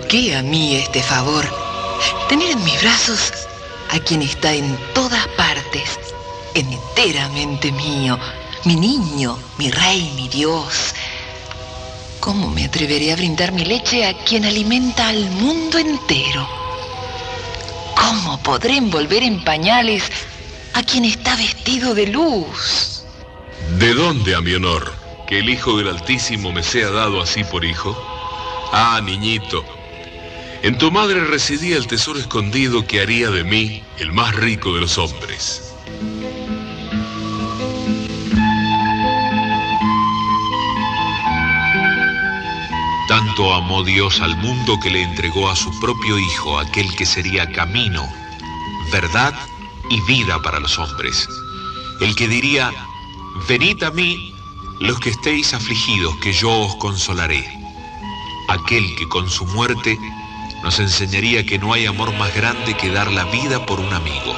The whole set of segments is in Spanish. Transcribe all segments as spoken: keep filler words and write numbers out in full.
qué a mí este favor? Tener en mis brazos a quien está en todas partes, enteramente mío, mi niño, mi rey, mi Dios. ¿Cómo me atreveré a brindar mi leche a quien alimenta al mundo entero? ¿Cómo podré envolver en pañales a quien está vestido de luz? ¿De dónde, a mi honor, que el Hijo del Altísimo me sea dado así por hijo? Ah, niñito, en tu madre residía el tesoro escondido que haría de mí el más rico de los hombres. Tanto amó Dios al mundo que le entregó a su propio Hijo, aquel que sería camino, verdad y vida para los hombres. El que diría: venid a mí los que estéis afligidos, que yo os consolaré. Aquel que con su muerte nos enseñaría que no hay amor más grande que dar la vida por un amigo.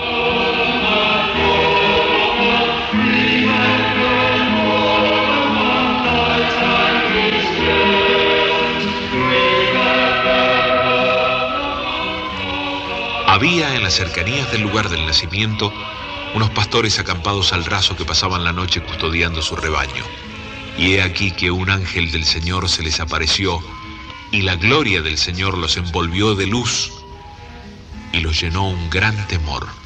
Había en las cercanías del lugar del nacimiento unos pastores acampados al raso que pasaban la noche custodiando su rebaño. Y he aquí que un ángel del Señor se les apareció, y la gloria del Señor los envolvió de luz y los llenó un gran temor.